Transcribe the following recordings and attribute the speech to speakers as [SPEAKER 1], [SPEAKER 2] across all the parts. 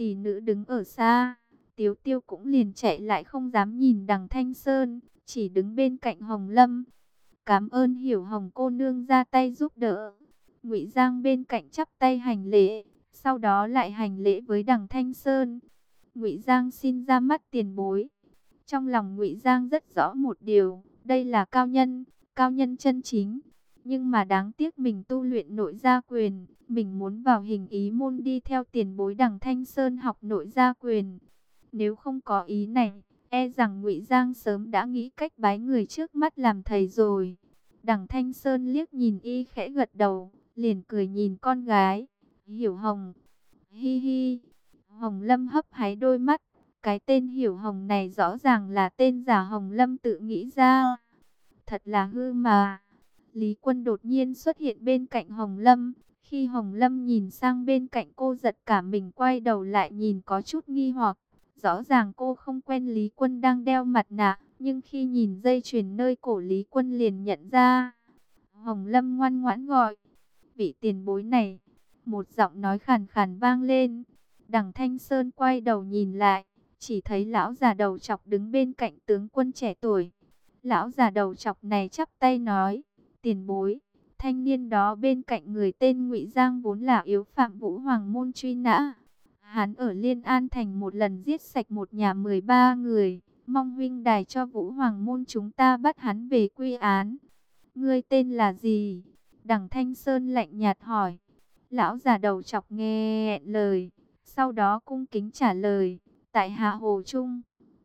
[SPEAKER 1] tỷ nữ đứng ở xa. Tiếu Tiêu cũng liền chạy lại không dám nhìn đằng Thanh Sơn, chỉ đứng bên cạnh Hồng Lâm. Cảm ơn Hiểu Hồng cô nương ra tay giúp đỡ. Ngụy Giang bên cạnh chắp tay hành lễ, sau đó lại hành lễ với đằng Thanh Sơn. Ngụy Giang xin ra mắt tiền bối. Trong lòng Ngụy Giang rất rõ một điều, đây là cao nhân chân chính. Nhưng mà đáng tiếc mình tu luyện nội gia quyền, mình muốn vào hình ý môn đi theo tiền bối đằng Thanh Sơn học nội gia quyền. Nếu không có ý này, e rằng Ngụy Giang sớm đã nghĩ cách bái người trước mắt làm thầy rồi. Đằng Thanh Sơn liếc nhìn y khẽ gật đầu, liền cười nhìn con gái. Hiểu Hồng, hi hi. Hồng Lâm hấp háy đôi mắt, cái tên Hiểu Hồng này rõ ràng là tên giả Hồng Lâm tự nghĩ ra. Thật là hư mà. Lý Quân đột nhiên xuất hiện bên cạnh Hồng Lâm. Khi Hồng Lâm nhìn sang bên cạnh cô, giật cả mình quay đầu lại nhìn có chút nghi hoặc. Rõ ràng cô không quen Lý Quân đang đeo mặt nạ, nhưng khi nhìn dây chuyền nơi cổ Lý Quân liền nhận ra. Hồng Lâm ngoan ngoãn gọi, vị tiền bối này. Một giọng nói khàn khàn vang lên. Đằng Thanh Sơn quay đầu nhìn lại, chỉ thấy lão già đầu chọc đứng bên cạnh tướng quân trẻ tuổi. Lão già đầu chọc này chắp tay nói, tiền bối, thanh niên đó bên cạnh người tên Ngụy Giang vốn là yếu phạm Vũ Hoàng môn truy nã. Hắn ở Liên An thành một lần giết sạch một nhà 13 người, mong huynh đài cho Vũ Hoàng môn chúng ta bắt hắn về quy án. Ngươi tên là gì? Đằng Thanh Sơn lạnh nhạt hỏi. Lão già đầu chọc nghe lời, sau đó cung kính trả lời, tại hạ Hồ Trung.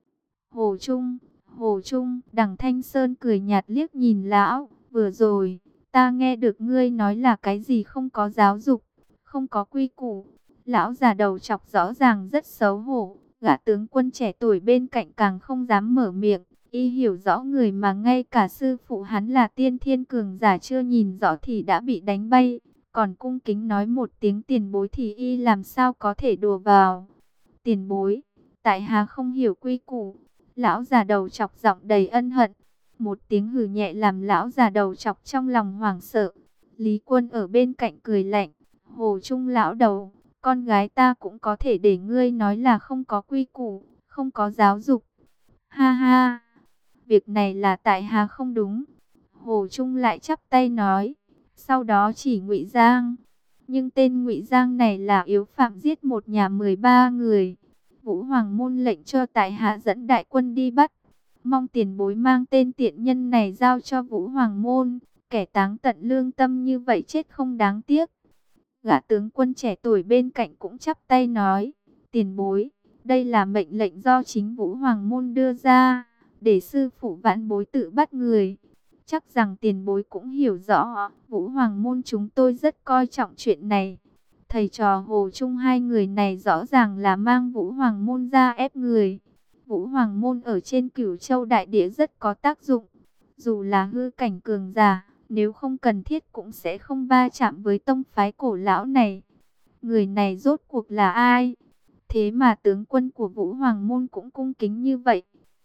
[SPEAKER 1] Hồ Trung, Hồ Trung. Đằng Thanh Sơn cười nhạt liếc nhìn lão, vừa rồi, ta nghe được ngươi nói là cái gì không có giáo dục, không có quy củ. Lão già đầu chọc rõ ràng rất xấu hổ, gã tướng quân trẻ tuổi bên cạnh càng không dám mở miệng. Y hiểu rõ người mà ngay cả sư phụ hắn là tiên thiên cường giả chưa nhìn rõ thì đã bị đánh bay. Còn cung kính nói một tiếng tiền bối thì y làm sao có thể đùa vào. Tiền bối, tại hạ không hiểu quy củ. Lão già đầu chọc giọng đầy ân hận. Một tiếng hừ nhẹ làm lão già đầu chọc trong lòng hoảng sợ. Lý Quân ở bên cạnh cười lạnh. Hồ Trung lão đầu, con gái ta cũng có thể để ngươi nói là không có quy củ, không có giáo dục. Ha ha, việc này là tại hạ không đúng. Hồ Trung lại chắp tay nói, sau đó chỉ Ngụy Giang. Nhưng tên Ngụy Giang này là yếu phạm giết một nhà 13 người. Vũ Hoàng môn lệnh cho tại hạ dẫn đại quân đi bắt. Mong tiền bối mang tên tiện nhân này giao cho Vũ Hoàng môn. Kẻ táng tận lương tâm như vậy chết không đáng tiếc. Gã tướng quân trẻ tuổi bên cạnh cũng chắp tay nói, tiền bối, đây là mệnh lệnh do chính Vũ Hoàng môn đưa ra, để sư phụ vãn bối tự bắt người. Chắc rằng tiền bối cũng hiểu rõ, Vũ Hoàng môn chúng tôi rất coi trọng chuyện này. Thầy trò Hồ Trung hai người này rõ ràng là mang Vũ Hoàng môn ra ép người. Vũ Hoàng môn ở trên Cửu Châu đại địa rất có tác dụng, dù là hư cảnh cường giả, nếu không cần thiết cũng sẽ không va chạm với tông phái cổ lão này. Người này rốt cuộc là ai? Thế mà tướng quân của Vũ Hoàng môn cũng cung kính như vậy.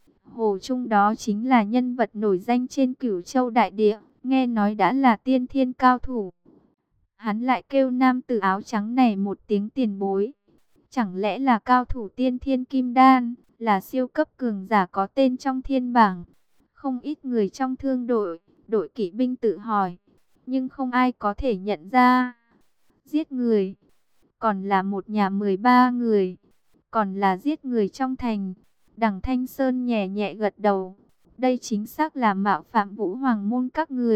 [SPEAKER 1] Hồ Trung đó chính là nhân vật nổi danh trên Cửu Châu đại địa, nghe nói đã là tiên thiên cao thủ. Hắn lại kêu nam tử áo trắng này một tiếng tiền bối. Chẳng lẽ là cao thủ tiên thiên kim đan, là siêu cấp cường giả có tên trong thiên bảng? Không ít người trong thương đội, đội kỵ binh tự hỏi, nhưng không ai có thể nhận ra. Giết người, còn là một nhà 13 người, còn là giết người trong thành. Đằng Thanh Sơn nhẹ nhẹ gật đầu, đây chính xác là mạo phạm Vũ Hoàng môn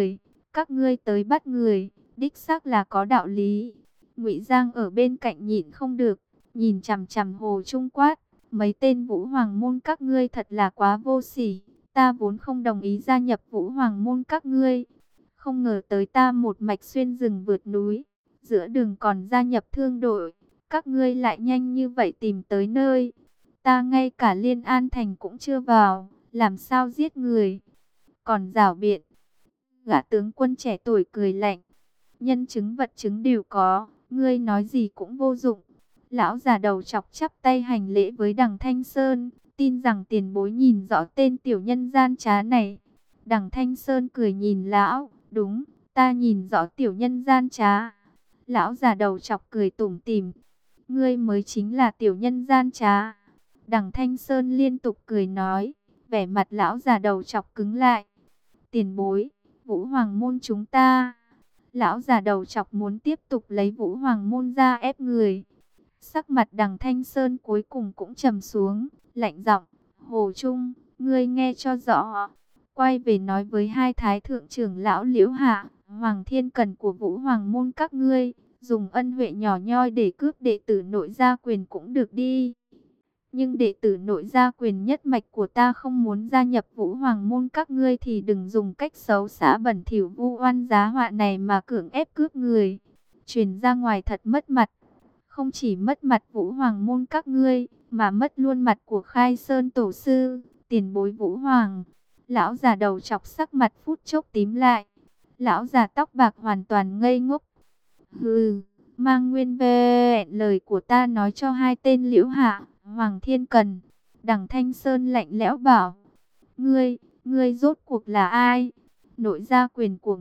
[SPEAKER 1] các ngươi tới bắt người, đích xác là có đạo lý. Ngụy Giang ở bên cạnh nhịn không được, nhìn chằm chằm Hồ Trung quát, mấy tên Vũ Hoàng môn các ngươi thật là quá vô sỉ. Ta vốn không đồng ý gia nhập Vũ Hoàng môn các ngươi, không ngờ tới ta một mạch xuyên rừng vượt núi, giữa đường còn gia nhập thương đội, các ngươi lại nhanh như vậy tìm tới nơi. Ta ngay cả Liên An thành cũng chưa vào, làm sao giết người? Còn giảo biện. Gã tướng quân trẻ tuổi cười lạnh, nhân chứng vật chứng đều có, ngươi nói gì cũng vô dụng. Lão già đầu chọc chắp tay hành lễ với đằng Thanh Sơn, tin rằng tiền bối nhìn rõ tên tiểu nhân gian trá này. Đằng Thanh Sơn cười nhìn lão, đúng, ta nhìn rõ tiểu nhân gian trá. Lão già đầu chọc cười tủm tỉm, ngươi mới chính là tiểu nhân gian trá. Đằng Thanh Sơn liên tục cười nói, vẻ mặt lão già đầu chọc cứng lại. Tiền bối, Vũ Hoàng môn chúng ta. Lão già đầu chọc muốn tiếp tục lấy Vũ Hoàng môn ra ép người. Sắc mặt Đằng Thanh Sơn cuối cùng cũng trầm xuống, lạnh giọng, Hồ Trung, ngươi nghe cho rõ. Quay về nói với hai thái thượng trưởng lão Liễu Hạ, Hoàng Thiên Cần của Vũ Hoàng môn các ngươi, dùng ân huệ nhỏ nhoi để cướp đệ tử nội gia quyền cũng được đi. Nhưng đệ tử nội gia quyền nhất mạch của ta không muốn gia nhập Vũ Hoàng môn các ngươi thì đừng dùng cách xấu xã bẩn thỉu vu oan giá họa này mà cưỡng ép cướp người. Truyền ra ngoài thật mất mặt. Không chỉ mất mặt Vũ Hoàng môn các ngươi, mà mất luôn mặt của Khai Sơn tổ sư, tiền bối Vũ Hoàng. Lão già đầu chọc sắc mặt phút chốc tím lại. Lão già tóc bạc hoàn toàn ngây ngốc. Hừ, mang nguyên vẹn lời của ta nói cho hai tên Liễu Hạ, Hoàng Thiên Cần. Đằng Thanh Sơn lạnh lẽo bảo, ngươi rốt cuộc là ai? Nội gia quyền của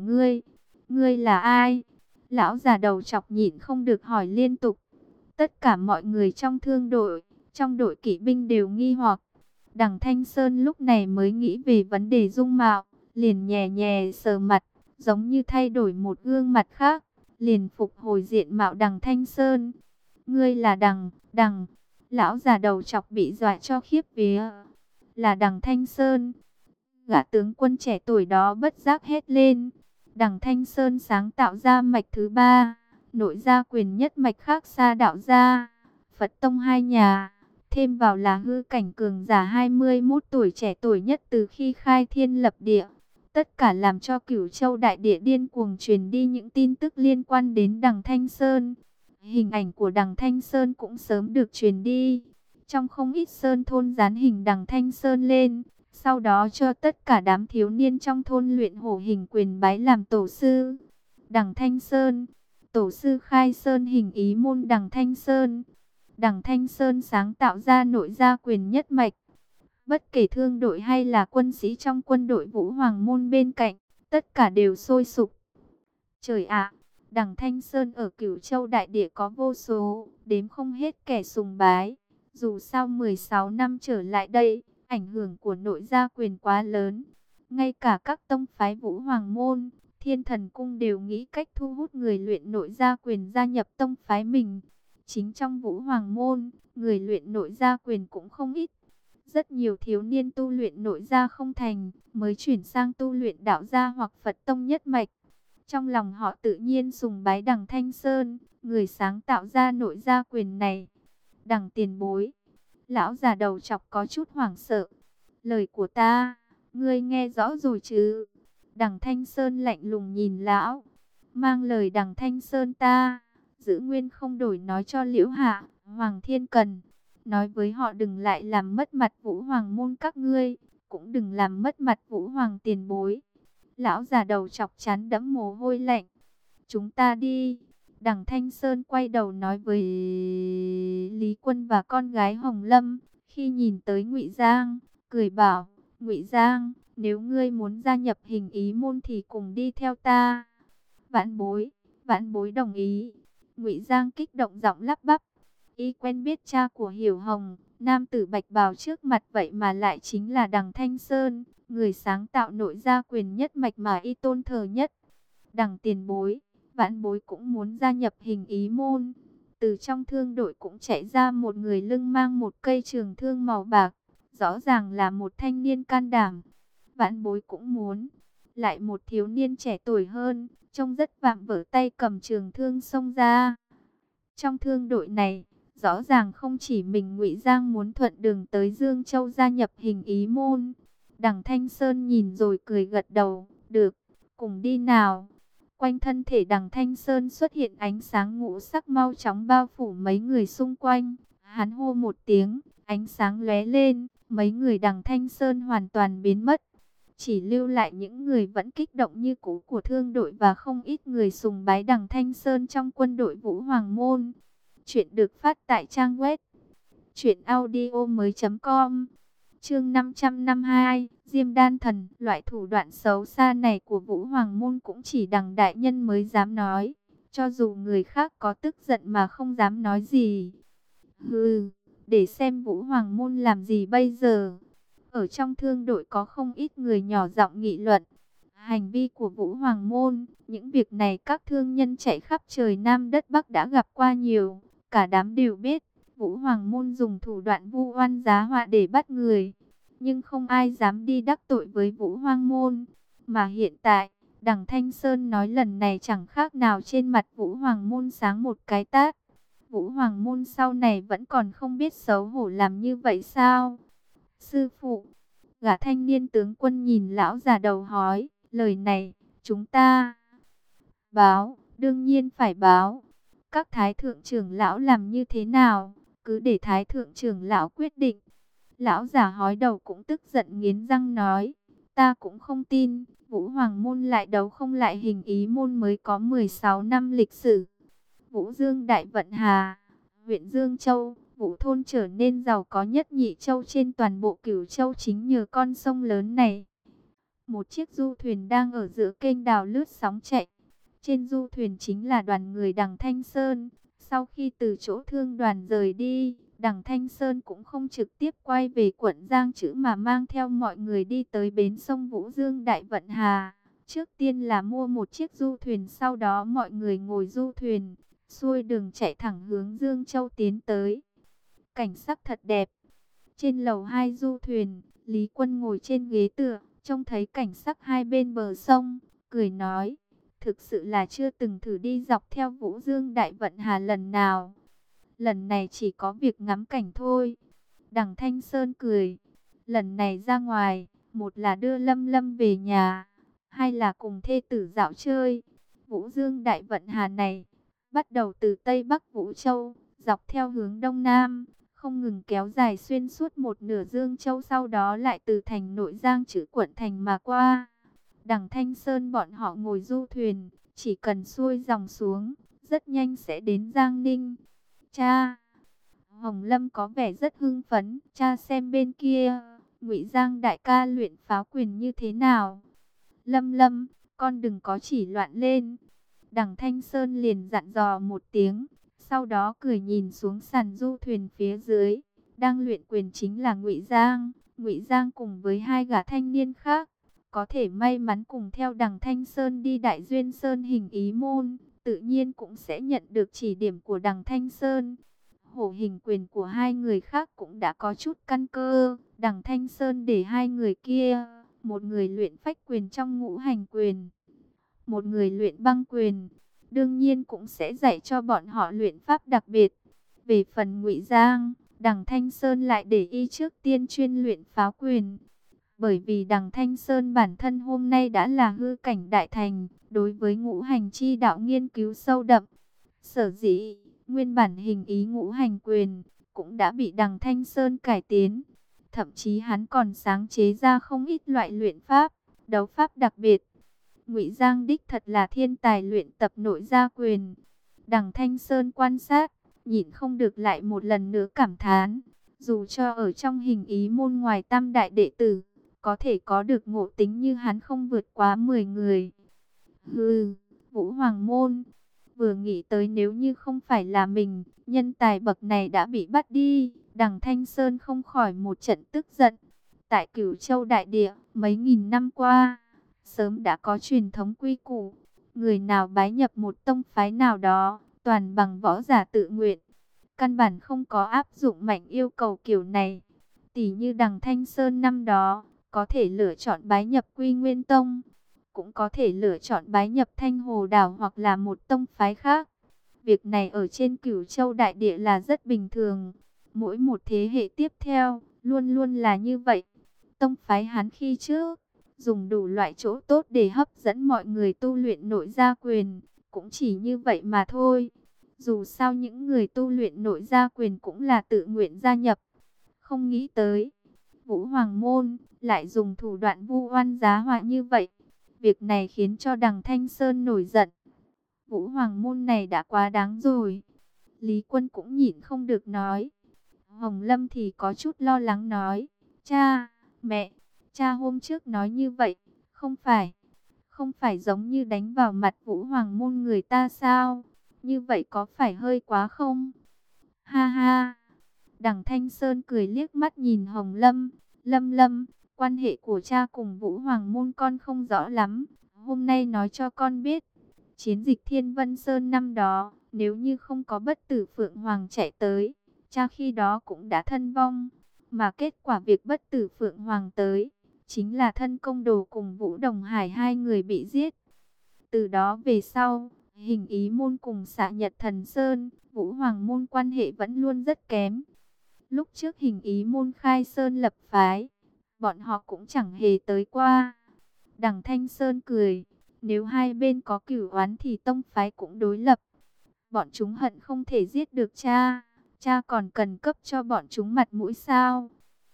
[SPEAKER 1] ngươi là ai? Lão già đầu chọc nhịn không được hỏi liên tục. Tất cả mọi người trong thương đội, trong đội kỵ binh đều nghi hoặc. Đằng Thanh Sơn lúc này mới nghĩ về vấn đề dung mạo, liền nhẹ nhẹ sờ mặt, giống như thay đổi một gương mặt khác, liền phục hồi diện mạo Đằng Thanh Sơn. Ngươi là Đằng, lão già đầu chọc bị dọa cho khiếp vía. Là Đằng Thanh Sơn. Gã tướng quân trẻ tuổi đó bất giác hét lên. Đằng Thanh Sơn sáng tạo ra mạch thứ ba, nội gia quyền nhất mạch khác xa đạo gia, Phật tông hai nhà, thêm vào là hư cảnh cường giả 21 tuổi trẻ tuổi nhất từ khi khai thiên lập địa. Tất cả làm cho Cửu Châu đại địa điên cuồng truyền đi những tin tức liên quan đến Đằng Thanh Sơn. Hình ảnh của Đằng Thanh Sơn cũng sớm được truyền đi. Trong không ít sơn thôn dán hình Đằng Thanh Sơn lên, sau đó cho tất cả đám thiếu niên trong thôn luyện hổ hình quyền bái làm tổ sư. Đằng Thanh Sơn, tổ sư khai sơn hình ý môn Đằng Thanh Sơn. Đằng Thanh Sơn sáng tạo ra nội gia quyền nhất mạch. Bất kể thương đội hay là quân sĩ trong quân đội Vũ Hoàng môn bên cạnh, tất cả đều sôi sục. Trời ạ, Đằng Thanh Sơn ở Cửu Châu đại địa có vô số, đếm không hết kẻ sùng bái. Dù sao 16 năm trở lại đây, ảnh hưởng của nội gia quyền quá lớn. Ngay cả các tông phái Vũ Hoàng môn, Thiên Thần cung đều nghĩ cách thu hút người luyện nội gia quyền gia nhập tông phái mình. Chính trong Vũ Hoàng môn, người luyện nội gia quyền cũng không ít. Rất nhiều thiếu niên tu luyện nội gia không thành, mới chuyển sang tu luyện đạo gia hoặc Phật tông nhất mạch. Trong lòng họ tự nhiên sùng bái Đằng Thanh Sơn, người sáng tạo ra nội gia quyền này. Đằng tiền bối, lão già đầu chọc có chút hoảng sợ. Lời của ta, ngươi nghe rõ rồi chứ? Đằng Thanh Sơn lạnh lùng nhìn lão. Mang lời Đằng Thanh Sơn ta, giữ nguyên không đổi nói cho Liễu Hạ, Hoàng Thiên Cần. Nói với họ đừng lại làm mất mặt Vũ Hoàng môn các ngươi, cũng đừng làm mất mặt Vũ Hoàng tiền bối. Lão già đầu chọc chán đẫm mồ hôi lạnh. Chúng ta đi. Đằng Thanh Sơn quay đầu nói với Lý Quân và con gái Hồng Lâm. Khi nhìn tới Ngụy Giang, cười bảo, Ngụy Giang, nếu ngươi muốn gia nhập hình ý môn thì cùng đi theo ta. Vãn bối đồng ý. Ngụy Giang kích động giọng lắp bắp. Y quen biết cha của Hiểu Hồng, nam tử bạch bào trước mặt vậy mà lại chính là Đằng Thanh Sơn, người sáng tạo nội gia quyền nhất mạch mà y tôn thờ nhất. Đằng tiền bối, vãn bối cũng muốn gia nhập hình ý môn. Từ trong thương đội cũng chạy ra một người lưng mang một cây trường thương màu bạc, rõ ràng là một thanh niên can đảm. Vãn bối cũng muốn. Lại một thiếu niên trẻ tuổi hơn, trông rất vạm vỡ tay cầm trường thương xông ra. Trong thương đội này, rõ ràng không chỉ mình Ngụy Giang muốn thuận đường tới Dương Châu gia nhập hình ý môn. Đằng Thanh Sơn nhìn rồi cười gật đầu, được, cùng đi nào. Quanh thân thể Đằng Thanh Sơn xuất hiện ánh sáng ngũ sắc mau chóng bao phủ mấy người xung quanh. Hắn hô một tiếng, ánh sáng lóe lên, mấy người Đằng Thanh Sơn hoàn toàn biến mất. Chỉ lưu lại những người vẫn kích động như cũ của thương đội và không ít người sùng bái Đằng Thanh Sơn trong quân đội Vũ Hoàng môn. Chuyện được phát tại trang web truyệnaudiomoi.com. Chương 552, Diêm Đan Thần. Loại thủ đoạn xấu xa này của Vũ Hoàng môn cũng chỉ Đằng đại nhân mới dám nói. cho dù người khác có tức giận mà không dám nói gì. Hừ, để xem Vũ Hoàng Môn làm gì bây giờ. Ở trong thương đội có không ít người nhỏ giọng nghị luận hành vi của Vũ Hoàng Môn. Những việc này các thương nhân chạy khắp trời Nam đất Bắc đã gặp qua nhiều. Cả đám đều biết Vũ Hoàng Môn dùng thủ đoạn vu oan giá họa để bắt người. Nhưng không ai dám đi đắc tội với Vũ Hoàng Môn. Mà hiện tại, Đằng Thanh Sơn nói lần này chẳng khác nào trên mặt Vũ Hoàng Môn sáng một cái tát. Vũ Hoàng Môn sau này vẫn còn không biết xấu hổ làm như vậy sao? Sư phụ, gã thanh niên tướng quân nhìn lão già đầu hói, lời này, chúng ta báo, đương nhiên phải báo. Các thái thượng trưởng lão làm như thế nào, cứ để thái thượng trưởng lão quyết định. Lão già hói đầu cũng tức giận nghiến răng nói, ta cũng không tin, Vũ Hoàng Môn lại đấu không lại Hình Ý Môn mới có 16 năm lịch sử. Vũ Dương Đại Vận Hà, huyện Dương Châu, Vũ Thôn trở nên giàu có nhất nhị châu trên toàn bộ Cửu Châu chính nhờ con sông lớn này. Một chiếc du thuyền đang ở giữa kênh đào lướt sóng chạy. Trên du thuyền chính là đoàn người Đằng Thanh Sơn. Sau khi từ chỗ thương đoàn rời đi, Đằng Thanh Sơn cũng không trực tiếp quay về quận Giang Chữ mà mang theo mọi người đi tới bến sông Vũ Dương Đại Vận Hà. Trước tiên là mua một chiếc du thuyền, sau đó mọi người ngồi du thuyền, xuôi đường chạy thẳng hướng Dương Châu tiến tới. Cảnh sắc thật đẹp. Trên lầu 2 du thuyền, Lý Quân ngồi trên ghế tựa, trông thấy cảnh sắc hai bên bờ sông, cười nói, thực sự là chưa từng thử đi dọc theo Vũ Dương Đại Vận Hà lần nào. Lần này chỉ có việc ngắm cảnh thôi. Đằng Thanh Sơn cười, lần này ra ngoài, một là đưa Lâm Lâm về nhà, hai là cùng thê tử dạo chơi. Vũ Dương Đại Vận Hà này, bắt đầu từ Tây Bắc Vũ Châu, dọc theo hướng Đông Nam, không ngừng kéo dài xuyên suốt một nửa Dương Châu, sau đó lại từ thành nội Giang Chữ quận thành mà qua. Đằng Thanh Sơn bọn họ ngồi du thuyền, chỉ cần xuôi dòng xuống, rất nhanh sẽ đến Giang Ninh. Cha! Hồng Lâm có vẻ rất hưng phấn, cha xem bên kia, Ngụy Giang đại ca luyện pháo quyền như thế nào. Lâm Lâm, con đừng có chỉ loạn lên. Đằng Thanh Sơn liền dặn dò một tiếng, sau đó cười nhìn xuống sàn du thuyền phía dưới. Đang luyện quyền chính là Ngụy Giang. Ngụy Giang cùng với hai gã thanh niên khác, có thể may mắn cùng theo Đằng Thanh Sơn đi Đại Duyên Sơn Hình Ý Môn, tự nhiên cũng sẽ nhận được chỉ điểm của Đằng Thanh Sơn. Hổ hình quyền của hai người khác cũng đã có chút căn cơ. Đằng Thanh Sơn để hai người kia, một người luyện phách quyền trong ngũ hành quyền, một người luyện băng quyền, đương nhiên cũng sẽ dạy cho bọn họ luyện pháp đặc biệt. Về phần Ngụy Giang, Đằng Thanh Sơn lại để y trước tiên chuyên luyện pháo quyền. Bởi vì Đằng Thanh Sơn bản thân hôm nay đã là hư cảnh đại thành, đối với ngũ hành chi đạo nghiên cứu sâu đậm. Sở dĩ, nguyên bản hình ý ngũ hành quyền cũng đã bị Đằng Thanh Sơn cải tiến. Thậm chí hắn còn sáng chế ra không ít loại luyện pháp, đấu pháp đặc biệt. Ngụy Giang đích thật là thiên tài luyện tập nội gia quyền. Đằng Thanh Sơn quan sát, nhịn không được lại một lần nữa cảm thán. Dù cho ở trong Hình Ý Môn ngoài tam đại đệ tử, có thể có được ngộ tính như hắn không vượt quá 10 người. Hừ, Vũ Hoàng Môn. Vừa nghĩ tới nếu như không phải là mình, nhân tài bậc này đã bị bắt đi, Đằng Thanh Sơn không khỏi một trận tức giận. Tại Cửu Châu đại địa, mấy nghìn năm qua, sớm đã có truyền thống quy củ. Người nào bái nhập một tông phái nào đó, toàn bằng võ giả tự nguyện. Căn bản không có áp dụng mạnh yêu cầu kiểu này. Tỷ như Đằng Thanh Sơn năm đó, có thể lựa chọn bái nhập Quy Nguyên Tông, cũng có thể lựa chọn bái nhập Thanh Hồ Đảo hoặc là một tông phái khác. Việc này ở trên Cửu Châu đại địa là rất bình thường. Mỗi một thế hệ tiếp theo, luôn luôn là như vậy. Tông phái hắn khi trước, dùng đủ loại chỗ tốt để hấp dẫn mọi người tu luyện nội gia quyền, cũng chỉ như vậy mà thôi. Dù sao những người tu luyện nội gia quyền cũng là tự nguyện gia nhập. Không nghĩ tới, Vũ Hoàng Môn lại dùng thủ đoạn vu oan giá họa như vậy. Việc này khiến cho Đằng Thanh Sơn nổi giận. Vũ Hoàng Môn này đã quá đáng rồi. Lý Quân cũng nhịn không được nói. Hồng Lâm thì có chút lo lắng nói, cha, mẹ, cha hôm trước nói như vậy, không phải Không phải giống như đánh vào mặt Vũ Hoàng môn người ta sao? Như vậy có phải hơi quá không? Ha ha. Đằng Thanh Sơn cười liếc mắt nhìn Hồng Lâm. Lâm Lâm, quan hệ của cha cùng Vũ Hoàng môn con không rõ lắm. Hôm nay nói cho con biết. Chiến dịch Thiên Vân Sơn năm đó, nếu như không có Bất Tử Phượng Hoàng chạy tới, cha khi đó cũng đã thân vong. Mà kết quả việc Bất Tử Phượng Hoàng tới, chính là thân công đồ cùng Vũ Đồng Hải hai người bị giết. Từ đó về sau, Hình Ý môn cùng Xạ Nhật Thần Sơn, Vũ Hoàng môn quan hệ vẫn luôn rất kém. Lúc trước Hình Ý môn khai sơn lập phái, bọn họ cũng chẳng hề tới qua. Đằng Thanh Sơn cười, nếu hai bên có cửu oán thì tông phái cũng đối lập. Bọn chúng hận không thể giết được cha, cha còn cần cấp cho bọn chúng mặt mũi sao?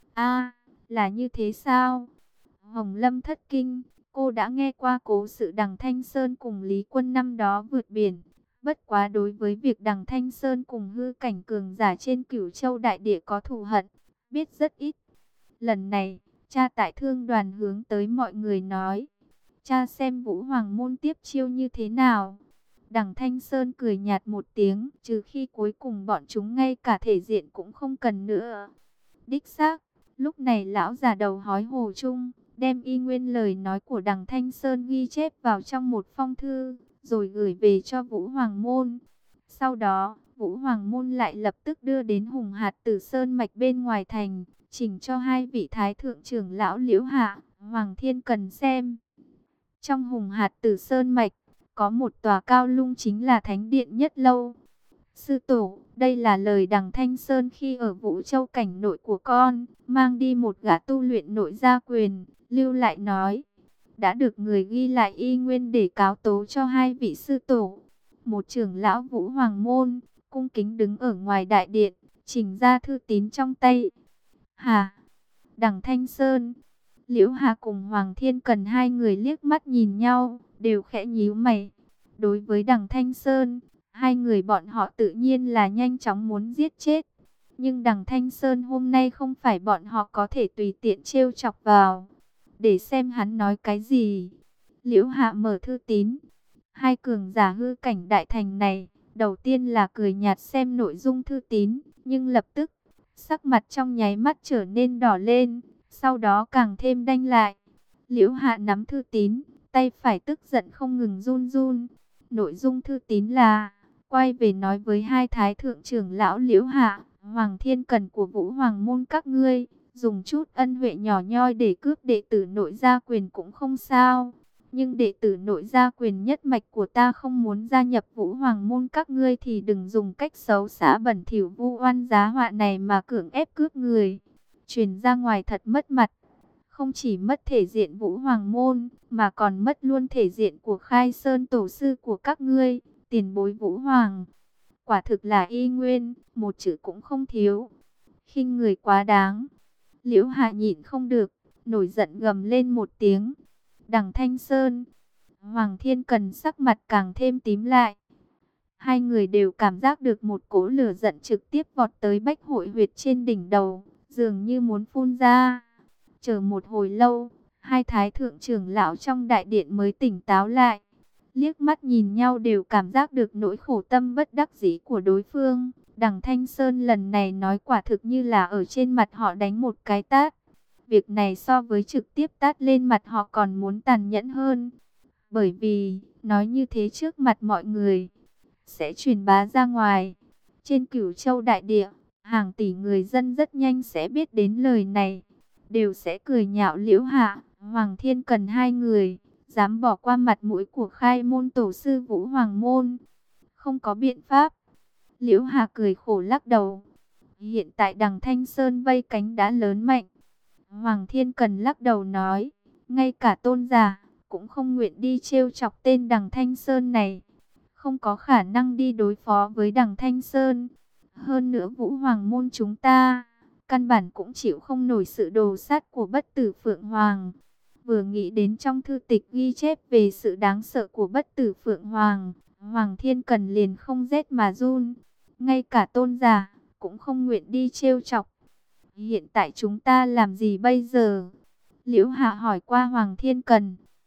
[SPEAKER 1] A, là như thế sao? Hồng Lâm thất kinh, cô đã nghe qua cố sự Đằng Thanh Sơn cùng Lý Quân năm đó vượt biển. Bất quá đối với việc Đằng Thanh Sơn cùng hư cảnh cường giả trên Cửu Châu đại địa có thù hận, biết rất ít. Lần này, cha tại thương đoàn hướng tới mọi người nói, cha xem Vũ Hoàng môn tiếp chiêu như thế nào. Đằng Thanh Sơn cười nhạt một tiếng, trừ khi cuối cùng bọn chúng ngay cả thể diện cũng không cần nữa. Đích xác, lúc này lão già đầu hói Hồ Trung đem y nguyên lời nói của Đằng Thanh Sơn ghi chép vào trong một phong thư, rồi gửi về cho Vũ Hoàng môn. Sau đó, Vũ Hoàng môn lại lập tức đưa đến Hùng Hạt Tử Sơn mạch bên ngoài thành, chỉnh cho hai vị thái thượng trưởng lão Liễu Hạ, Hoàng Thiên Cần xem. Trong Hùng Hạt Tử Sơn mạch, có một tòa cao lung chính là Thánh điện Nhất Lâu. Sư tổ, đây là lời Đằng Thanh Sơn khi ở Vũ Châu cảnh nội của con, mang đi một gã tu luyện nội gia quyền, lưu lại nói. Đã được người ghi lại y nguyên để cáo tố cho hai vị sư tổ. Một trưởng lão Vũ Hoàng môn, cung kính đứng ở ngoài đại điện, chỉnh ra thư tín trong tay. Hà, Đằng Thanh Sơn, Liễu Hà cùng Hoàng Thiên Cần hai người liếc mắt nhìn nhau, đều khẽ nhíu mày. Đối với Đằng Thanh Sơn, hai người bọn họ tự nhiên là nhanh chóng muốn giết chết. Nhưng Đằng Thanh Sơn hôm nay không phải bọn họ có thể tùy tiện trêu chọc vào. Để xem hắn nói cái gì. Liễu Hạ mở thư tín. Hai cường giả hư cảnh đại thành này, đầu tiên là cười nhạt xem nội dung thư tín, nhưng lập tức, sắc mặt trong nháy mắt trở nên đỏ lên, sau đó càng thêm đanh lại. Liễu Hạ nắm thư tín, tay phải tức giận không ngừng run run. Nội dung thư tín là, quay về nói với hai thái thượng trưởng lão Liễu Hạ, Hoàng Thiên Cần của Vũ Hoàng môn các ngươi, dùng chút ân huệ nhỏ nhoi để cướp đệ tử nội gia quyền cũng không sao. Nhưng đệ tử nội gia quyền nhất mạch của ta không muốn gia nhập Vũ Hoàng môn các ngươi thì đừng dùng cách xấu xá bẩn thỉu vu oan giá họa này mà cưỡng ép cướp người. Truyền ra ngoài thật mất mặt. Không chỉ mất thể diện Vũ Hoàng môn, mà còn mất luôn thể diện của Khai Sơn tổ sư của các ngươi, tiền bối Vũ Hoàng. Quả thực là y nguyên, một chữ cũng không thiếu. Khinh người quá đáng. Liễu Hạ nhịn không được, nổi giận gầm lên một tiếng. Đằng Thanh Sơn, Hoàng Thiên Cần sắc mặt càng thêm tím lại. Hai người đều cảm giác được một cỗ lửa giận trực tiếp vọt tới bách hội huyệt trên đỉnh đầu, dường như muốn phun ra. Chờ một hồi lâu, hai thái thượng trưởng lão trong đại điện mới tỉnh táo lại. Liếc mắt nhìn nhau đều cảm giác được nỗi khổ tâm bất đắc dĩ của đối phương. Đằng Thanh Sơn lần này nói quả thực như là ở trên mặt họ đánh một cái tát. Việc này so với trực tiếp tát lên mặt họ còn muốn tàn nhẫn hơn. Bởi vì, nói như thế trước mặt mọi người, sẽ truyền bá ra ngoài. Trên Cửu Châu đại địa, hàng tỷ người dân rất nhanh sẽ biết đến lời này. Đều sẽ cười nhạo Liễu Hạ, Hoàng Thiên Cần hai người, dám bỏ qua mặt mũi của khai môn tổ sư Vũ Hoàng môn. Không có biện pháp. Liễu Hạ cười khổ lắc đầu. Hiện tại Đằng Thanh Sơn vây cánh đã lớn mạnh. Hoàng Thiên Cần lắc đầu nói, ngay cả tôn giả cũng không nguyện đi trêu chọc tên Đằng Thanh Sơn này. Không có khả năng đi đối phó với Đằng Thanh Sơn. Hơn nữa Vũ Hoàng môn chúng ta, căn bản cũng chịu không nổi sự đồ sát của Bất Tử Phượng Hoàng. Vừa nghĩ đến trong thư tịch ghi chép về sự đáng sợ của Bất Tử Phượng Hoàng, Hoàng Thiên Cần liền không rét mà run. Ngay cả tôn giả cũng không nguyện đi trêu chọc. Hiện tại chúng ta làm gì bây giờ? Liễu Hạ hỏi qua Hoàng Thiên Cần.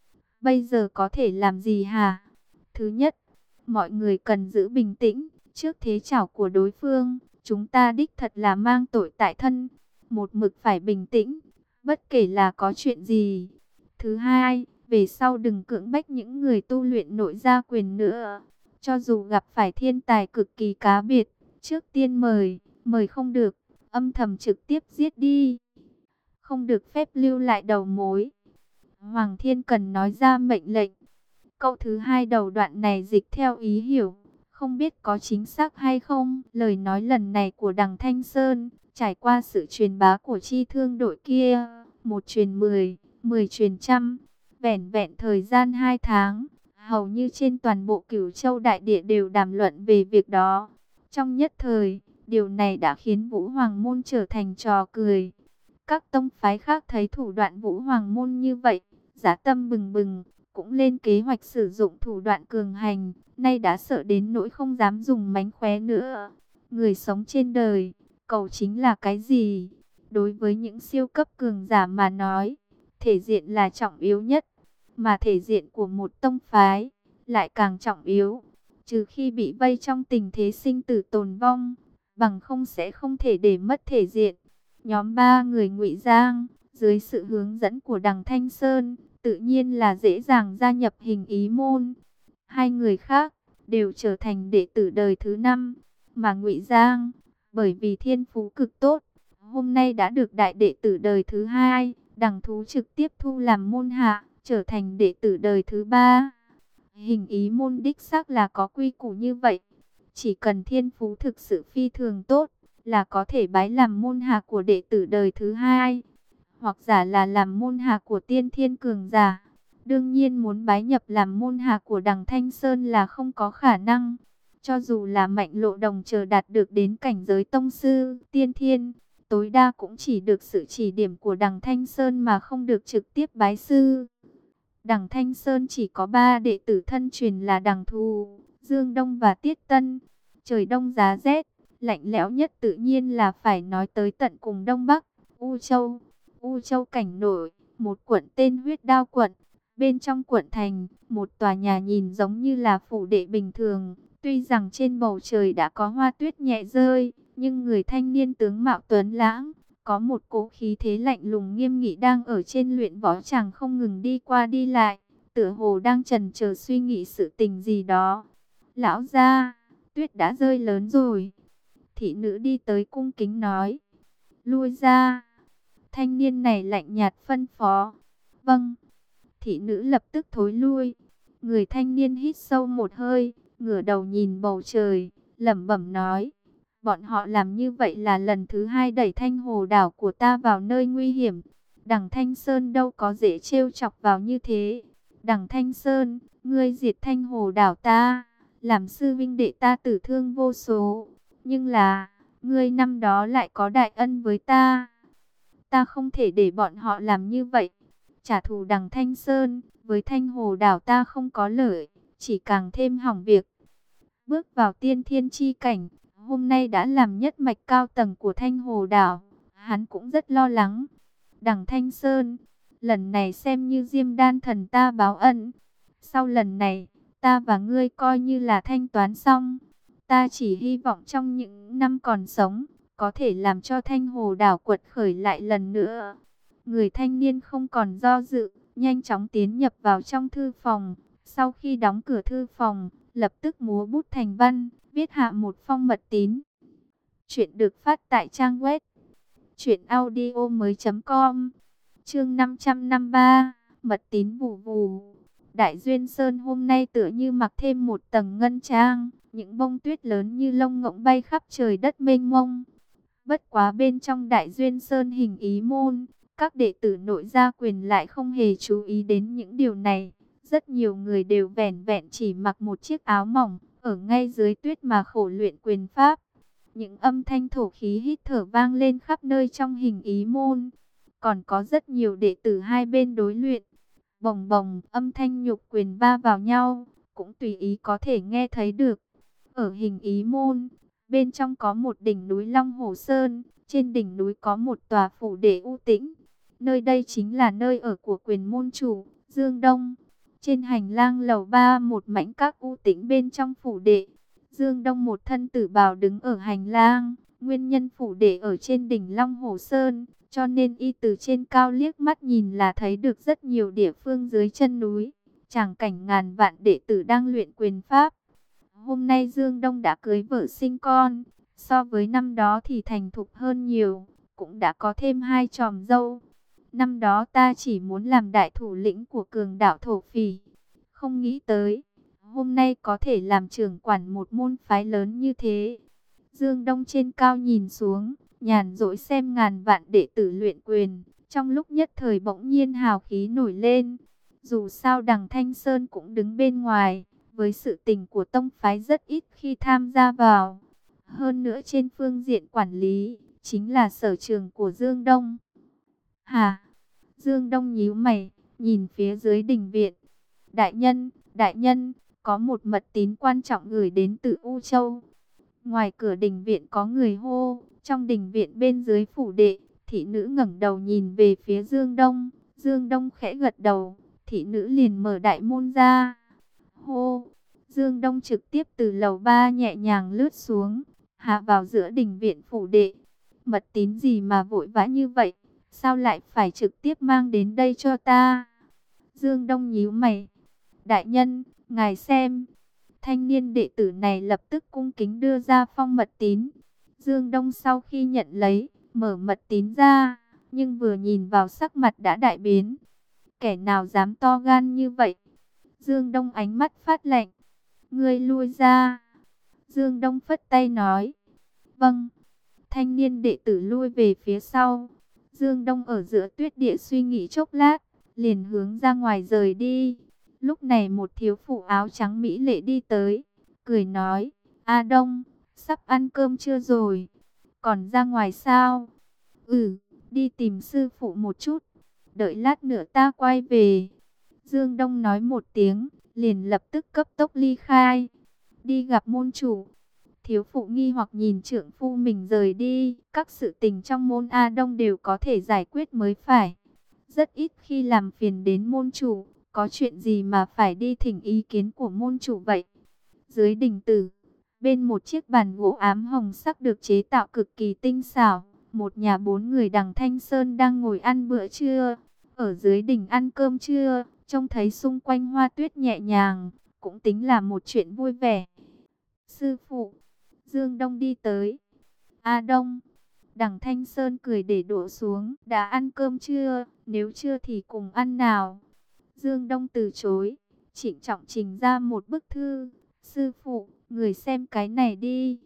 [SPEAKER 1] Bây giờ có thể làm gì hả? Thứ nhất, mọi người cần giữ bình tĩnh. Trước thế trảo của đối phương, chúng ta đích thật là mang tội tại thân. Một mực phải bình tĩnh, bất kể là có chuyện gì. Thứ hai, về sau đừng cưỡng bách những người tu luyện nội gia quyền nữa. Cho dù gặp phải thiên tài cực kỳ cá biệt, trước tiên mời không được, âm thầm trực tiếp giết đi. Không được phép lưu lại đầu mối. Hoàng Thiên Cần nói ra mệnh lệnh. Câu thứ hai đầu đoạn này dịch theo ý hiểu, không biết có chính xác hay không. Lời nói lần này của Đằng Thanh Sơn, trải qua sự truyền bá của chi thương đội kia, một truyền 10, 10 truyền trăm, vẻn vẹn thời gian 2 tháng, hầu như trên toàn bộ Cửu Châu đại địa đều đàm luận về việc đó. Trong nhất thời, điều này đã khiến Vũ Hoàng môn trở thành trò cười. Các tông phái khác thấy thủ đoạn Vũ Hoàng môn như vậy, dã tâm bừng bừng, cũng lên kế hoạch sử dụng thủ đoạn cường hành, nay đã sợ đến nỗi không dám dùng mánh khóe nữa. Người sống trên đời, cầu chính là cái gì? Đối với những siêu cấp cường giả mà nói, thể diện là trọng yếu nhất, mà thể diện của một tông phái lại càng trọng yếu. Trừ khi bị vây trong tình thế sinh tử tồn vong, bằng không sẽ không thể để mất thể diện. Nhóm 3 người Ngụy Giang, dưới sự hướng dẫn của Đằng Thanh Sơn, tự nhiên là dễ dàng gia nhập Hình Ý môn. Hai người khác đều trở thành đệ tử đời thứ 5, mà Ngụy Giang, bởi vì thiên phú cực tốt, hôm nay đã được đại đệ tử đời thứ 2, Đằng Thú trực tiếp thu làm môn hạ, trở thành đệ tử đời thứ 3. Hình Ý môn đích xác là có quy củ như vậy, chỉ cần thiên phú thực sự phi thường tốt, là có thể bái làm môn hạ của đệ tử đời thứ 2, hoặc giả là làm môn hạ của tiên thiên cường giả. Đương nhiên muốn bái nhập làm môn hạ của Đằng Thanh Sơn là không có khả năng. Cho dù là Mạnh Lộ Đồng chờ đạt được đến cảnh giới tông sư, tiên thiên, tối đa cũng chỉ được sự chỉ điểm của Đằng Thanh Sơn mà không được trực tiếp bái sư. Đằng Thanh Sơn chỉ có 3 đệ tử thân truyền là Đằng Thù, Dương Đông và Tiết Tân. Trời đông giá rét, lạnh lẽo nhất tự nhiên là phải nói tới tận cùng Đông Bắc, U Châu. U Châu cảnh nổi, một quận tên Huyết Đao quận. Bên trong quận thành, một tòa nhà nhìn giống như là phủ đệ bình thường. Tuy rằng trên bầu trời đã có hoa tuyết nhẹ rơi, nhưng người thanh niên tướng mạo tuấn lãng, có một cỗ khí thế lạnh lùng nghiêm nghị đang ở trên luyện võ tràng không ngừng đi qua đi lại, tựa hồ đang chần chờ suy nghĩ sự tình gì đó. Lão gia, tuyết đã rơi lớn rồi. Thị nữ đi tới cung kính nói. Lui ra. Thanh niên này lạnh nhạt phân phó. Vâng. Thị nữ lập tức thối lui. Người thanh niên hít sâu một hơi, ngửa đầu nhìn bầu trời, lẩm bẩm nói. Bọn họ làm như vậy là lần thứ 2 đẩy Thanh Hồ đảo của ta vào nơi nguy hiểm. Đằng Thanh Sơn đâu có dễ trêu chọc vào như thế. Đằng Thanh Sơn, ngươi diệt Thanh Hồ đảo ta, làm sư vinh đệ ta tử thương vô số. Nhưng là, ngươi năm đó lại có đại ân với ta. Ta không thể để bọn họ làm như vậy. Trả thù Đằng Thanh Sơn, với Thanh Hồ đảo ta không có lợi, chỉ càng thêm hỏng việc. Bước vào tiên thiên chi cảnh, hôm nay đã làm nhất mạch cao tầng của Thanh Hồ đảo, hắn cũng rất lo lắng. Đằng Thanh Sơn, lần này xem như Diêm Đan thần ta báo ân. Sau lần này, ta và ngươi coi như là thanh toán xong. Ta chỉ hy vọng trong những năm còn sống, có thể làm cho Thanh Hồ đảo quật khởi lại lần nữa. Người thanh niên không còn do dự, nhanh chóng tiến nhập vào trong thư phòng. Sau khi đóng cửa thư phòng, lập tức múa bút thành văn, viết hạ một phong mật tín. Chuyện được phát tại trang web truyệnaudiomoi.com. Chương 553, mật tín vù vù. Đại Duyên Sơn hôm nay tựa như mặc thêm một tầng ngân trang, những bông tuyết lớn như lông ngỗng bay khắp trời đất mênh mông. Bất quá bên trong Đại Duyên Sơn Hình Ý môn, các đệ tử nội gia quyền lại không hề chú ý đến những điều này. Rất nhiều người đều vẻn vẹn chỉ mặc một chiếc áo mỏng, ở ngay dưới tuyết mà khổ luyện quyền pháp. Những âm thanh thổ khí hít thở vang lên khắp nơi trong Hình Ý môn. Còn có rất nhiều đệ tử hai bên đối luyện. Bồng bồng, âm thanh nhục quyền va vào nhau, cũng tùy ý có thể nghe thấy được. Ở Hình Ý môn, bên trong có một đỉnh núi Long Hồ Sơn, trên đỉnh núi có một tòa phủ đệ u tĩnh. Nơi đây chính là nơi ở của quyền môn chủ, Dương Đông. Trên hành lang lầu 3 một mảnh các u tĩnh bên trong phủ đệ. Dương Đông một thân tử bào đứng ở hành lang. Nguyên nhân phủ đệ ở trên đỉnh Long Hồ Sơn, cho nên y từ trên cao liếc mắt nhìn là thấy được rất nhiều địa phương dưới chân núi. Tràng cảnh ngàn vạn đệ tử đang luyện quyền pháp. Hôm nay Dương Đông đã cưới vợ sinh con. So với năm đó thì thành thục hơn nhiều. Cũng đã có thêm 2 chòm dâu. Năm đó ta chỉ muốn làm đại thủ lĩnh của cường đạo thổ phỉ. Không nghĩ tới, hôm nay có thể làm trưởng quản một môn phái lớn như thế. Dương Đông trên cao nhìn xuống, nhàn rỗi xem ngàn vạn đệ tử luyện quyền. Trong lúc nhất thời bỗng nhiên hào khí nổi lên. Dù sao Đằng Thanh Sơn cũng đứng bên ngoài, với sự tình của tông phái rất ít khi tham gia vào. Hơn nữa trên phương diện quản lý, chính là sở trường của Dương Đông. Hả? Dương Đông nhíu mày, nhìn phía dưới đình viện. Đại nhân, có một mật tín quan trọng gửi đến từ U Châu. Ngoài cửa đình viện có người hô, trong đình viện bên dưới phủ đệ, thị nữ ngẩng đầu nhìn về phía Dương Đông. Dương Đông khẽ gật đầu, thị nữ liền mở đại môn ra. Hô, Dương Đông trực tiếp từ lầu 3 nhẹ nhàng lướt xuống, hạ vào giữa đình viện phủ đệ. Mật tín gì mà vội vã như vậy? Sao lại phải trực tiếp mang đến đây cho ta? Dương Đông nhíu mày. Đại nhân, ngài xem. Thanh niên đệ tử này lập tức cung kính đưa ra phong mật tín. Dương Đông sau khi nhận lấy, mở mật tín ra, nhưng vừa nhìn vào sắc mặt đã đại biến. Kẻ nào dám to gan như vậy? Dương Đông ánh mắt phát lạnh. Ngươi lui ra. Dương Đông phất tay nói. Vâng. Thanh niên đệ tử lui về phía sau. Dương Đông ở giữa tuyết địa suy nghĩ chốc lát, liền hướng ra ngoài rời đi. Lúc này một thiếu phụ áo trắng mỹ lệ đi tới, cười nói, A Đông, sắp ăn cơm chưa rồi? Còn ra ngoài sao? Ừ, đi tìm sư phụ một chút, đợi lát nữa ta quay về. Dương Đông nói một tiếng, liền lập tức cấp tốc ly khai, đi gặp môn chủ. Thiếu phụ nghi hoặc nhìn trượng phu mình rời đi, các sự tình trong môn A Đông đều có thể giải quyết mới phải. Rất ít khi làm phiền đến môn chủ, có chuyện gì mà phải đi thỉnh ý kiến của môn chủ vậy? Dưới đình tử, bên một chiếc bàn gỗ ám hồng sắc được chế tạo cực kỳ tinh xảo, một nhà 4 người Đằng Thanh Sơn đang ngồi ăn bữa trưa. Ở dưới đình ăn cơm trưa, trông thấy xung quanh hoa tuyết nhẹ nhàng, cũng tính là một chuyện vui vẻ. Sư phụ, Dương Đông đi tới. A Đông. Đằng Thanh Sơn cười để đổ xuống. Đã ăn cơm chưa? Nếu chưa thì cùng ăn nào. Dương Đông từ chối, trịnh trọng trình ra một bức thư. Sư phụ, người xem cái này đi.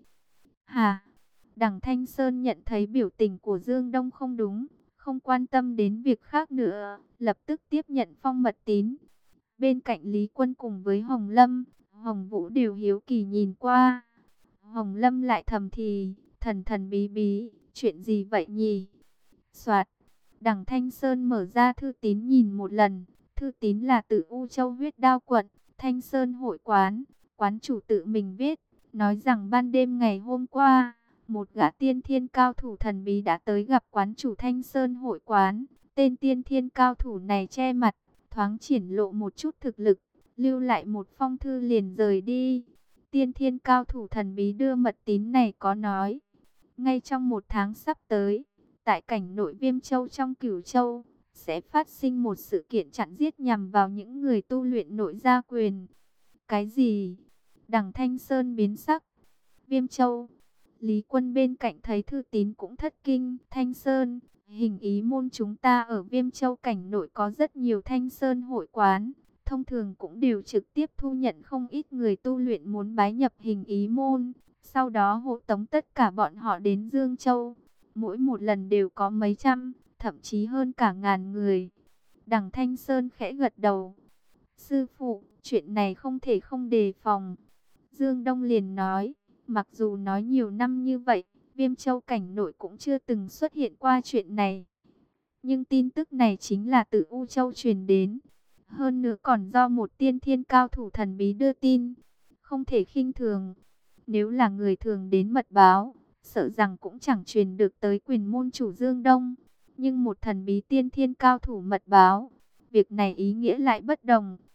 [SPEAKER 1] Hả? Đằng Thanh Sơn nhận thấy biểu tình của Dương Đông không đúng, không quan tâm đến việc khác nữa, lập tức tiếp nhận phong mật tín. Bên cạnh Lý Quân cùng với Hồng Lâm, Hồng Vũ đều hiếu kỳ nhìn qua. Hồng Lâm lại thầm thì, thần thần bí bí, chuyện gì vậy nhỉ? Soạt, Đằng Thanh Sơn mở ra thư tín nhìn một lần. Thư tín là từ U Châu Huyết Đao quận, Thanh Sơn hội quán. Quán chủ tự mình viết, nói rằng ban đêm ngày hôm qua, một gã tiên thiên cao thủ thần bí đã tới gặp quán chủ Thanh Sơn hội quán. Tên tiên thiên cao thủ này che mặt, thoáng triển lộ một chút thực lực, lưu lại một phong thư liền rời đi. Tiên thiên cao thủ thần bí đưa mật tín này có nói, ngay trong 1 tháng sắp tới, tại cảnh nội Viêm Châu trong Cửu Châu, sẽ phát sinh một sự kiện chặn giết nhằm vào những người tu luyện nội gia quyền. Cái gì? Đằng Thanh Sơn biến sắc. Viêm Châu. Lý Quân bên cạnh thấy thư tín cũng thất kinh. Thanh Sơn, hình ý môn chúng ta ở Viêm Châu cảnh nội có rất nhiều Thanh Sơn hội quán. Thông thường cũng đều trực tiếp thu nhận không ít người tu luyện muốn bái nhập hình ý môn. Sau đó hộ tống tất cả bọn họ đến Dương Châu. Mỗi một lần đều có mấy trăm, thậm chí hơn cả ngàn người. Đằng Thanh Sơn khẽ gật đầu. Sư phụ, chuyện này không thể không đề phòng. Dương Đông liền nói, mặc dù nói nhiều năm như vậy, Viêm Châu cảnh nội cũng chưa từng xuất hiện qua chuyện này. Nhưng tin tức này chính là từ U Châu truyền đến. Hơn nữa còn do một tiên thiên cao thủ thần bí đưa tin. Không thể khinh thường. Nếu là người thường đến mật báo, sợ rằng cũng chẳng truyền được tới quyền môn chủ Dương Đông. Nhưng một thần bí tiên thiên cao thủ mật báo, việc này ý nghĩa lại bất đồng.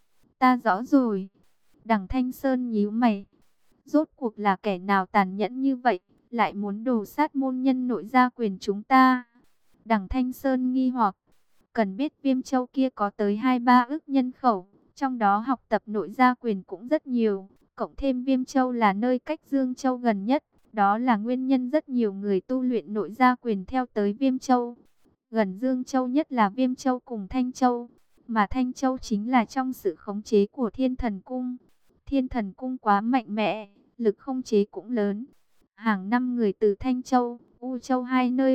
[SPEAKER 1] ta rõ rồi. Đằng Thanh Sơn nhíu mày. Rốt cuộc là kẻ nào tàn nhẫn như vậy, lại muốn đồ sát môn nhân nội gia quyền chúng ta? Đằng Thanh Sơn nghi hoặc. Cần biết Viêm Châu kia có tới 2-3 ức nhân khẩu, trong đó học tập nội gia quyền cũng rất nhiều. Cộng thêm Viêm Châu là nơi cách Dương Châu gần nhất, đó là nguyên nhân rất nhiều người tu luyện nội gia quyền theo tới Viêm Châu. Gần Dương Châu nhất là Viêm Châu cùng Thanh Châu, mà Thanh Châu chính là trong sự khống chế của Thiên Thần Cung. Thiên Thần Cung quá mạnh mẽ, lực khống chế cũng lớn. Hàng năm người từ Thanh Châu, U Châu hai nơi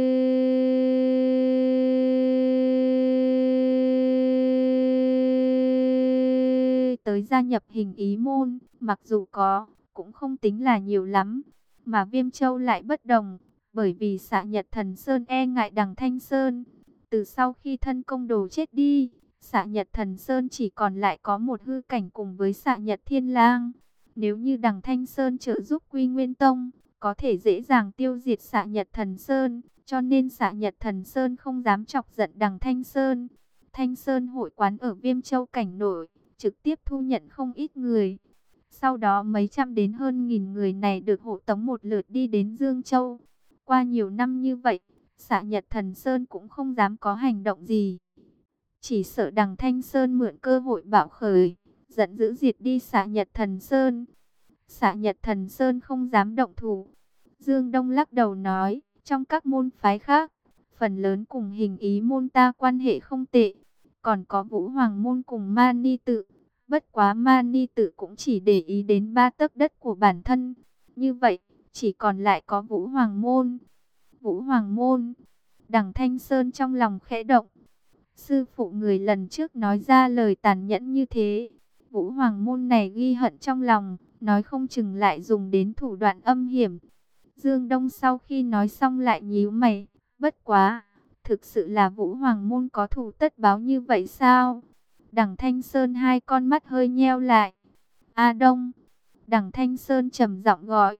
[SPEAKER 1] tới gia nhập Hình Ý môn, mặc dù có, cũng không tính là nhiều lắm. Mà Viêm Châu lại bất đồng, bởi vì Xạ Nhật Thần Sơn e ngại đằng Thanh Sơn. Từ sau khi thân công đồ chết đi, Xạ Nhật Thần Sơn chỉ còn lại có một hư cảnh cùng với Xạ Nhật Thiên Lang. Nếu như đằng Thanh Sơn trợ giúp Quy Nguyên Tông, có thể dễ dàng tiêu diệt Xạ Nhật Thần Sơn, cho nên Xạ Nhật Thần Sơn không dám chọc giận đằng Thanh Sơn. Thanh Sơn hội quán ở Viêm Châu cảnh nội, trực tiếp thu nhận không ít người. Sau đó mấy trăm đến hơn nghìn người này được hộ tống một lượt đi đến Dương Châu. Qua nhiều năm như vậy, Xạ Nhật Thần Sơn cũng không dám có hành động gì. Chỉ sợ đằng Thanh Sơn mượn cơ hội bạo khởi, giận dữ diệt đi Xạ Nhật Thần Sơn. Xạ Nhật Thần Sơn không dám động thủ. Dương Đông lắc đầu nói, trong các môn phái khác, phần lớn cùng Hình Ý môn ta quan hệ không tệ. Còn có Vũ Hoàng môn cùng Ma Ni tự. Bất quá Ma Ni tự cũng chỉ để ý đến 3 tấc đất của bản thân. Như vậy, chỉ còn lại có Vũ Hoàng môn. Vũ Hoàng môn. Đằng Thanh Sơn trong lòng khẽ động. Sư phụ người lần trước nói ra lời tàn nhẫn như thế. Vũ Hoàng môn này ghi hận trong lòng, nói không chừng lại dùng đến thủ đoạn âm hiểm. Dương Đông sau khi nói xong lại nhíu mày. Bất quá, thực sự là Vũ Hoàng môn có thù tất báo như vậy sao? Đằng Thanh Sơn hai con mắt hơi nheo lại. A Đông. Đằng Thanh Sơn trầm giọng gọi.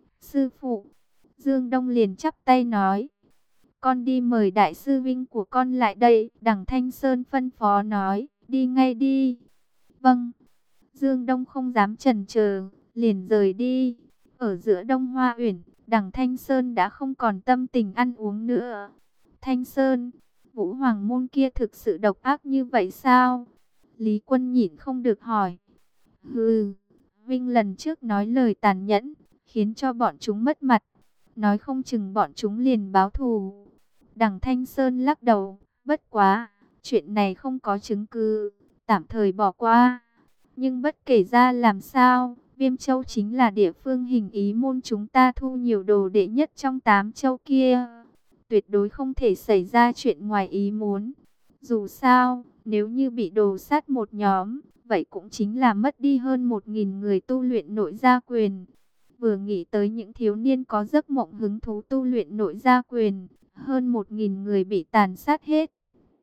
[SPEAKER 1] Sư phụ. Dương Đông liền chắp tay nói. Con đi mời đại sư vinh của con lại đây. Đằng Thanh Sơn phân phó nói. Đi ngay đi. Vâng. Dương Đông không dám chần chờ, liền rời đi. Ở giữa Đông Hoa Uyển, đằng Thanh Sơn đã không còn tâm tình ăn uống nữa. Thanh Sơn, Vũ Hoàng môn kia thực sự độc ác như vậy sao? Lý Quân nhịn không được hỏi. Hừ, Vinh lần trước nói lời tàn nhẫn, khiến cho bọn chúng mất mặt. Nói không chừng bọn chúng liền báo thù. Đằng Thanh Sơn lắc đầu, bất quá, chuyện này không có chứng cứ, tạm thời bỏ qua. Nhưng bất kể ra làm sao, Viêm Châu chính là địa phương Hình Ý môn chúng ta thu nhiều đồ đệ nhất trong 8 châu kia. Tuyệt đối không thể xảy ra chuyện ngoài ý muốn. Dù sao, nếu như bị đồ sát một nhóm, vậy cũng chính là mất đi hơn 1.000 người tu luyện nội gia quyền. Vừa nghĩ tới những thiếu niên có giấc mộng hứng thú tu luyện nội gia quyền, hơn 1.000 người bị tàn sát hết.